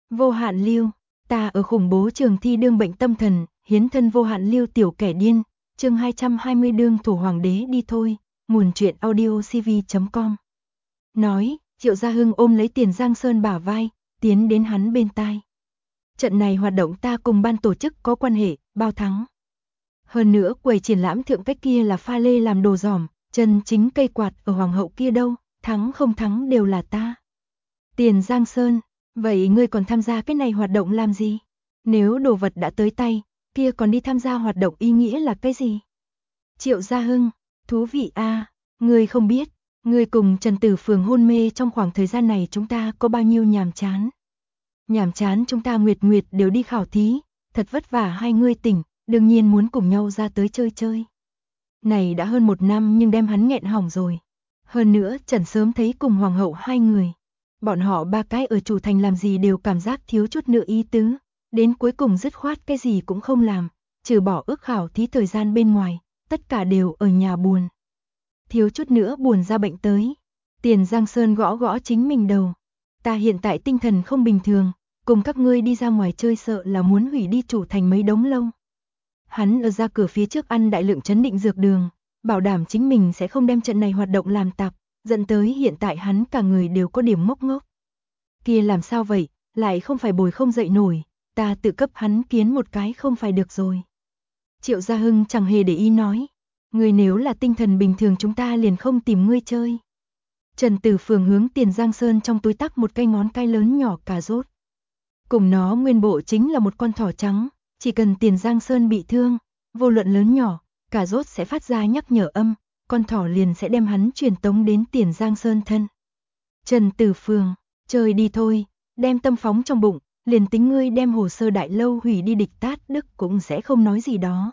Vô hạn lưu, ta ở khủng bố trường thi đương bệnh tâm thần, hiến thân vô hạn lưu tiểu kẻ điên, chương 220 đương thủ hoàng đế đi thôi, nguồn truyện audio cv.com. Nói, Triệu Gia Hưng ôm lấy Tiền Giang Sơn bả vai, tiến đến hắn bên tai. Trận này hoạt động ta cùng ban tổ chức có quan hệ, bao thắng. Hơn nữa quầy triển lãm thượng cách kia là pha lê làm đồ giỏm, chân chính cây quạt ở hoàng hậu kia đâu, thắng không thắng đều là ta. Tiền Giang Sơn, vậy ngươi còn tham gia cái này hoạt động làm gì? Nếu đồ vật đã tới tay, kia còn đi tham gia hoạt động ý nghĩa là cái gì? Triệu Gia Hưng, thú vị a, ngươi không biết, ngươi cùng Trần Tử Phường hôn mê trong khoảng thời gian này chúng ta có bao nhiêu nhàm chán. Nhàm chán chúng ta nguyệt đều đi khảo thí, thật vất vả hai ngươi tỉnh, đương nhiên muốn cùng nhau ra tới chơi chơi. Này đã hơn 1 năm nhưng đem hắn nghẹn hỏng rồi. Hơn nữa Trần sớm thấy cùng hoàng hậu hai người. Bọn họ ba cái ở chủ thành làm gì đều cảm giác thiếu chút nữa ý tứ. Đến cuối cùng dứt khoát cái gì cũng không làm, trừ bỏ ước khảo thí thời gian bên ngoài, tất cả đều ở nhà buồn. Thiếu chút nữa buồn ra bệnh tới. Tiền Giang Sơn gõ gõ chính mình đầu. Ta hiện tại tinh thần không bình thường, cùng các ngươi đi ra ngoài chơi sợ là muốn hủy đi chủ thành mấy đống lâu. Hắn ở ra cửa phía trước ăn đại lượng chấn định dược đường, bảo đảm chính mình sẽ không đem trận này hoạt động làm tạp, dẫn tới hiện tại hắn cả người đều có điểm ngốc ngốc. Kia làm sao vậy, lại không phải bồi không dậy nổi, ta tự cấp hắn kiến một cái không phải được rồi. Triệu Gia Hưng chẳng hề để ý nói, ngươi nếu là tinh thần bình thường chúng ta liền không tìm ngươi chơi. Trần Tử Phường hướng Tiền Giang Sơn trong túi tắc một cây ngón cái lớn nhỏ cà rốt. Cùng nó nguyên bộ chính là một con thỏ trắng, chỉ cần Tiền Giang Sơn bị thương, vô luận lớn nhỏ, cà rốt sẽ phát ra nhắc nhở âm, con thỏ liền sẽ đem hắn truyền tống đến Tiền Giang Sơn thân. Trần Tử Phường, chơi đi thôi, đem tâm phóng trong bụng, liền tính ngươi đem hồ sơ đại lâu hủy đi địch Tát Đức cũng sẽ không nói gì đó.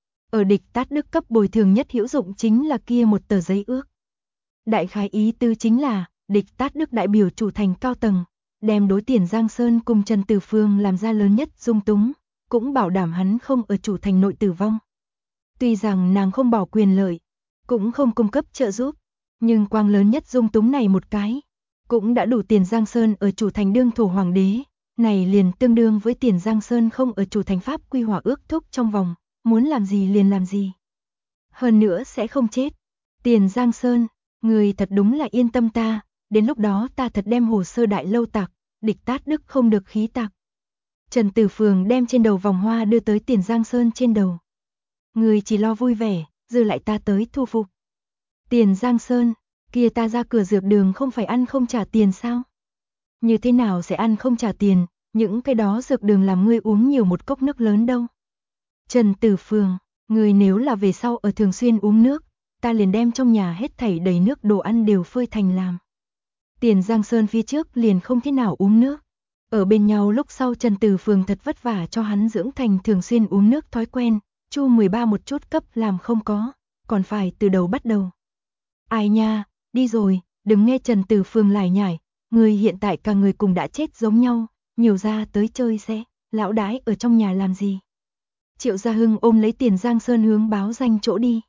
Ở địch Tát Đức cấp bồi thường nhất hữu dụng chính là kia một tờ giấy ước. Đại khái ý tư chính là, địch Tát Đức đại biểu chủ thành cao tầng, đem đối Tiền Giang Sơn cùng Trần Tử Phường làm ra lớn nhất dung túng, cũng bảo đảm hắn không ở chủ thành nội tử vong. Tuy rằng nàng không bỏ quyền lợi, cũng không cung cấp trợ giúp, nhưng quang lớn nhất dung túng này một cái, cũng đã đủ Tiền Giang Sơn ở chủ thành đương thủ hoàng đế, này liền tương đương với Tiền Giang Sơn không ở chủ thành pháp quy hòa ước thúc trong vòng, muốn làm gì liền làm gì. Hơn nữa sẽ không chết. Tiền Giang Sơn, người thật đúng là yên tâm ta, đến lúc đó ta thật đem hồ sơ đại lâu tạc, địch Tát Đức không được khí tạc. Trần Tử Phường đem trên đầu vòng hoa đưa tới Tiền Giang Sơn trên đầu. Người chỉ lo vui vẻ, dư lại ta tới thu phục. Tiền Giang Sơn, kia ta ra cửa dược đường không phải ăn không trả tiền sao? Như thế nào sẽ ăn không trả tiền, những cái đó dược đường làm ngươi uống nhiều một cốc nước lớn đâu. Trần Tử Phường, người nếu là về sau ở thường xuyên uống nước, ta liền đem trong nhà hết thảy đầy nước đồ ăn đều phơi thành làm. Tiền Giang Sơn phía trước liền không thế nào uống nước. Ở bên nhau lúc sau Trần Tử Phường thật vất vả cho hắn dưỡng thành thường xuyên uống nước thói quen, Chu 13 một chút cấp làm không có, còn phải từ đầu bắt đầu. Ai nha, đi rồi, đừng nghe Trần Tử Phường lải nhải, người hiện tại cả người cùng đã chết giống nhau, nhiều ra tới chơi sẽ, lão đái ở trong nhà làm gì. Triệu Gia Hưng ôm lấy Tiền Giang Sơn hướng báo danh chỗ đi.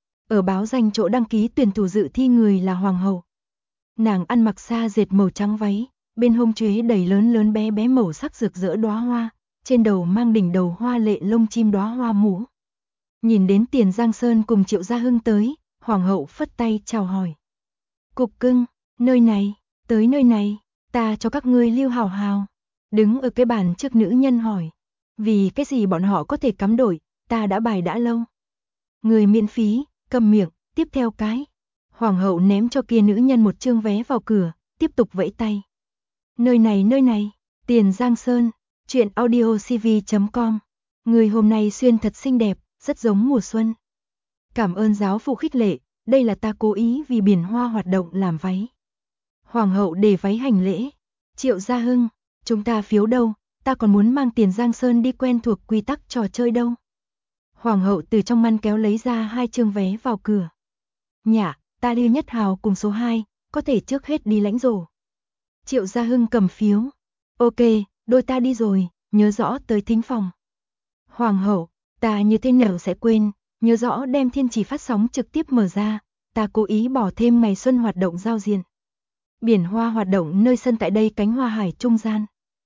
Ở báo danh chỗ đăng ký tuyển thủ dự thi người là hoàng hậu. Nàng ăn mặc sa dệt màu trắng váy, bên hông chuế đầy lớn lớn bé bé màu sắc rực rỡ đóa hoa, trên đầu mang đỉnh đầu hoa lệ lông chim đóa hoa mũ. Nhìn đến Tiền Giang Sơn cùng Triệu Gia Hưng tới, hoàng hậu phất tay chào hỏi. Cục cưng, nơi này, tới nơi này, ta cho các ngươi lưu hào hào. Đứng ở cái bàn trước nữ nhân hỏi. Vì cái gì bọn họ có thể cắm đổi, ta đã bài đã lâu. Người miễn phí, cầm miệng, tiếp theo cái. Hoàng hậu ném cho kia nữ nhân một chương vé vào cửa, tiếp tục vẫy tay. Nơi này, Tiền Giang Sơn, truyện audio cv.com. Người hôm nay xuyên thật xinh đẹp, rất giống mùa xuân. Cảm ơn giáo phụ khích lệ, đây là ta cố ý vì biển hoa hoạt động làm váy. Hoàng hậu để váy hành lễ. Triệu Gia Hưng, chúng ta phiếu đâu, ta còn muốn mang Tiền Giang Sơn đi quen thuộc quy tắc trò chơi đâu. Hoàng hậu từ trong ngăn kéo lấy ra 2 chương vé vào cửa. Nhả, ta Lưu Nhất Hào cùng số 2, có thể trước hết đi lãnh rổ. Triệu Gia Hưng cầm phiếu. Ok, đôi ta đi rồi, nhớ rõ tới thính phòng. Hoàng hậu, ta như thế nào sẽ quên, nhớ rõ đem thiên chỉ phát sóng trực tiếp mở ra, ta cố ý bỏ thêm ngày xuân hoạt động giao diện. Biển hoa hoạt động nơi sân tại đây cánh hoa hải trung gian.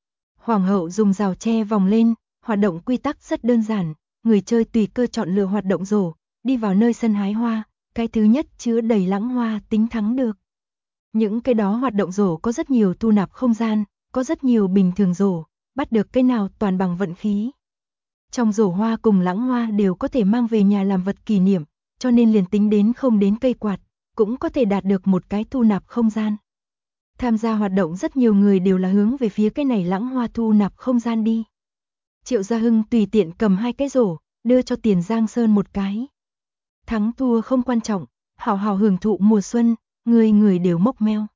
Hoàng hậu dùng rào tre vòng lên, hoạt động quy tắc rất đơn giản, người chơi tùy cơ chọn lựa hoạt động rổ, đi vào nơi sân hái hoa, cái thứ nhất chứa đầy lãng hoa tính thắng được. Những cái đó hoạt động rổ có rất nhiều thu nạp không gian, có rất nhiều bình thường rổ, bắt được cái nào toàn bằng vận khí. Trong rổ hoa cùng lãng hoa đều có thể mang về nhà làm vật kỷ niệm, cho nên liền tính đến không đến cây quạt, cũng có thể đạt được một cái thu nạp không gian. Tham gia hoạt động rất nhiều người đều là hướng về phía cái này lãng hoa thu nạp không gian đi. Triệu Gia Hưng tùy tiện cầm 2 cái rổ, đưa cho Tiền Giang Sơn một cái. Thắng thua không quan trọng, hảo hảo hưởng thụ mùa xuân, người người đều mốc meo.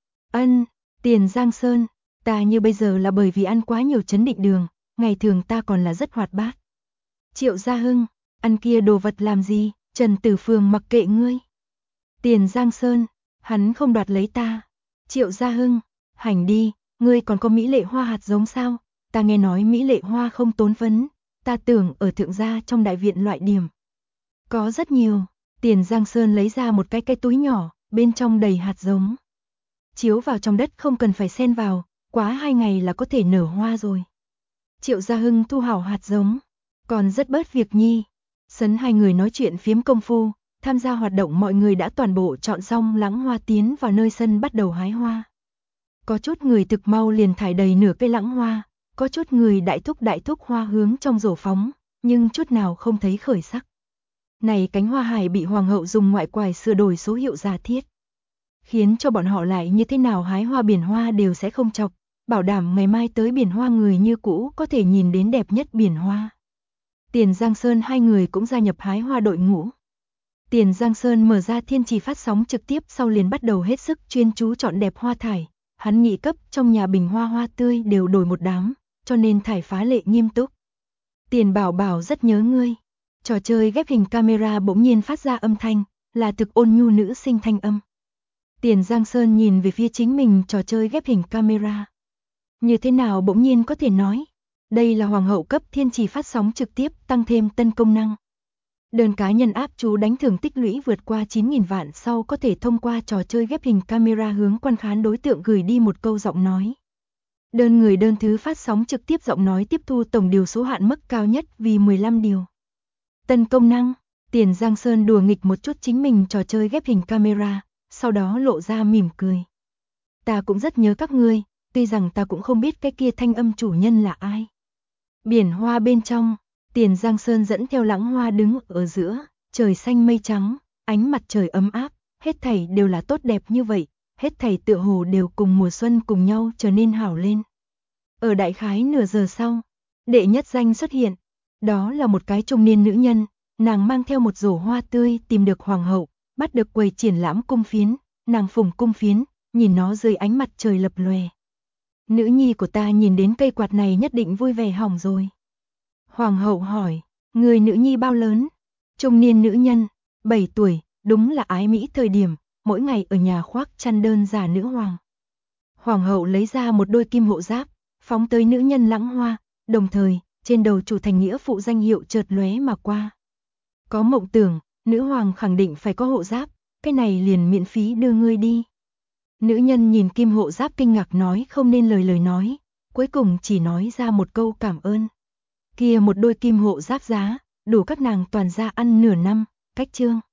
Ân, Tiền Giang Sơn, ta như bây giờ là bởi vì ăn quá nhiều chấn định đường, ngày thường ta còn là rất hoạt bát. Triệu Gia Hưng, ăn kia đồ vật làm gì, Trần Tử Phường mặc kệ ngươi. Tiền Giang Sơn, hắn không đoạt lấy ta. Triệu Gia Hưng, hành đi, ngươi còn có mỹ lệ hoa hạt giống sao? Ta nghe nói mỹ lệ hoa không tốn phấn, ta tưởng ở thượng gia trong đại viện loại điểm. Có rất nhiều, Tiền Giang Sơn lấy ra một cái túi nhỏ, bên trong đầy hạt giống. Chiếu vào trong đất không cần phải xen vào, quá 2 ngày là có thể nở hoa rồi. Triệu Gia Hưng thu hảo hạt giống, còn rất bớt việc nhi. Sấn hai người nói chuyện phiếm công phu, tham gia hoạt động mọi người đã toàn bộ chọn xong lãng hoa tiến vào nơi sân bắt đầu hái hoa. Có chút người thực mau liền thải đầy nửa cây lãng hoa, có chút người đại thúc hoa hướng trong rổ phóng, nhưng chút nào không thấy khởi sắc. Này cánh hoa hải bị hoàng hậu dùng ngoại quải sửa đổi số hiệu giả thiết, khiến cho bọn họ lại như thế nào hái hoa biển hoa đều sẽ không chọc, bảo đảm ngày mai tới biển hoa người như cũ có thể nhìn đến đẹp nhất biển hoa. Tiền Giang Sơn hai người cũng gia nhập hái hoa đội ngũ. Tiền Giang Sơn mở ra thiên trì phát sóng trực tiếp sau liền bắt đầu hết sức chuyên chú chọn đẹp hoa thải, hắn nghị cấp trong nhà bình hoa hoa tươi đều đổi một đám, cho nên thải phá lệ nghiêm túc. Tiền Bảo Bảo rất nhớ ngươi. Trò chơi ghép hình camera bỗng nhiên phát ra âm thanh, là thực ôn nhu nữ sinh thanh âm. Tiền Giang Sơn nhìn về phía chính mình trò chơi ghép hình camera. Như thế nào bỗng nhiên có thể nói, đây là hoàng hậu cấp thiên trì phát sóng trực tiếp tăng thêm tân công năng. Đơn cá nhân áp chú đánh thưởng tích lũy vượt qua 9.000 vạn sau có thể thông qua trò chơi ghép hình camera hướng quan khán đối tượng gửi đi một câu giọng nói. Đơn người đơn thứ phát sóng trực tiếp giọng nói tiếp thu tổng điều số hạn mức cao nhất vì 15 điều. Tân công năng, Tiền Giang Sơn đùa nghịch một chút chính mình trò chơi ghép hình camera, sau đó lộ ra mỉm cười. Ta cũng rất nhớ các ngươi, tuy rằng ta cũng không biết cái kia thanh âm chủ nhân là ai. Biển hoa bên trong, Tiền Giang Sơn dẫn theo lãng hoa đứng ở giữa, trời xanh mây trắng, ánh mặt trời ấm áp, hết thảy đều là tốt đẹp như vậy, hết thảy tựa hồ đều cùng mùa xuân cùng nhau trở nên hảo lên. Ở đại khái nửa giờ sau, đệ nhất danh xuất hiện, đó là một cái trung niên nữ nhân, nàng mang theo một rổ hoa tươi tìm được hoàng hậu, bắt được quầy triển lãm cung phiến, nàng phủng cung phiến, nhìn nó dưới ánh mặt trời lập lòe. Nữ nhi của ta nhìn đến cây quạt này nhất định vui vẻ hỏng rồi. Hoàng hậu hỏi, người nữ nhi bao lớn? Trung niên nữ nhân, 7 tuổi, đúng là ái mỹ thời điểm, mỗi ngày ở nhà khoác chăn đơn giả nữ hoàng. Hoàng hậu lấy ra một đôi kim hộ giáp, phóng tới nữ nhân lãng hoa, đồng thời, trên đầu chủ thành nghĩa phụ danh hiệu chợt lóe mà qua. Có mộng tưởng, nữ hoàng khẳng định phải có hộ giáp, cái này liền miễn phí đưa ngươi đi. Nữ nhân nhìn kim hộ giáp kinh ngạc nói không nên lời nói, cuối cùng chỉ nói ra một câu cảm ơn. Kia một đôi kim hộ giáp giá, đủ các nàng toàn gia ăn nửa năm, cách chương.